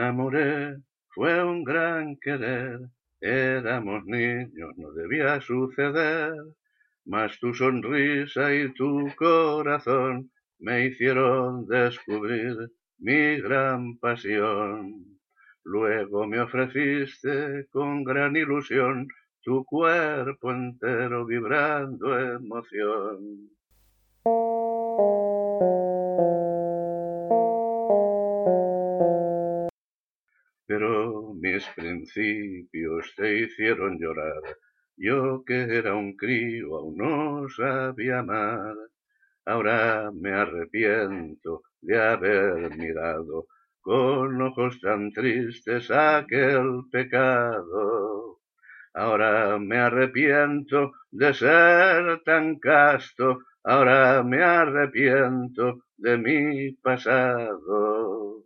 enamoré, fue un gran querer. Éramos niños, no debía suceder, mas tu sonrisa y tu corazón me hicieron descubrir mi gran pasión. Luego me ofreciste con gran ilusión tu cuerpo entero vibrando emoción. Pero mis principios te hicieron llorar. Yo que era un crío aún no sabía amar. Ahora me arrepiento de haber mirado con ojos tan tristes aquel pecado. Ahora me arrepiento de ser tan casto. Ahora me arrepiento de mi pasado.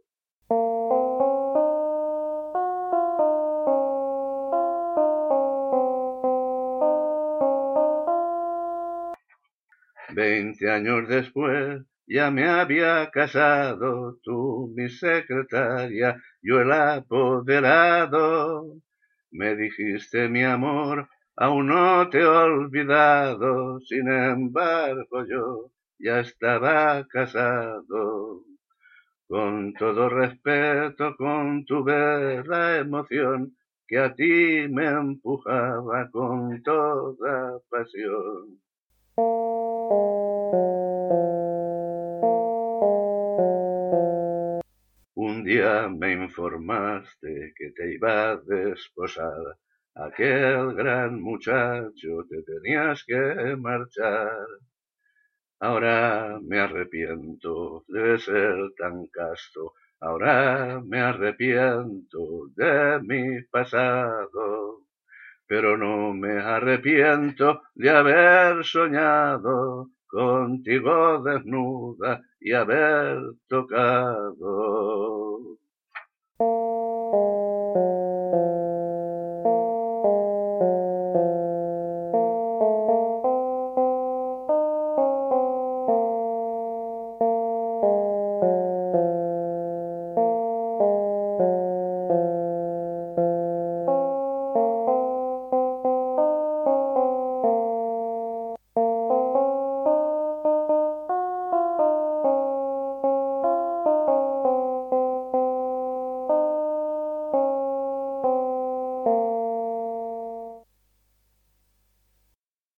Veinte años después ya me había casado, tú mi secretaria, yo el apoderado. Me dijiste mi amor, aún no te he olvidado, sin embargo yo ya estaba casado. Con todo respeto contuve la emoción que a ti me empujaba con toda pasión. Un día me informaste que te iba a desposar. Aquel gran muchacho te tenías que marchar. Ahora me arrepiento de ser tan casto. Ahora me arrepiento de mi pasado. Pero no me arrepiento de haber soñado contigo desnuda y haber tocado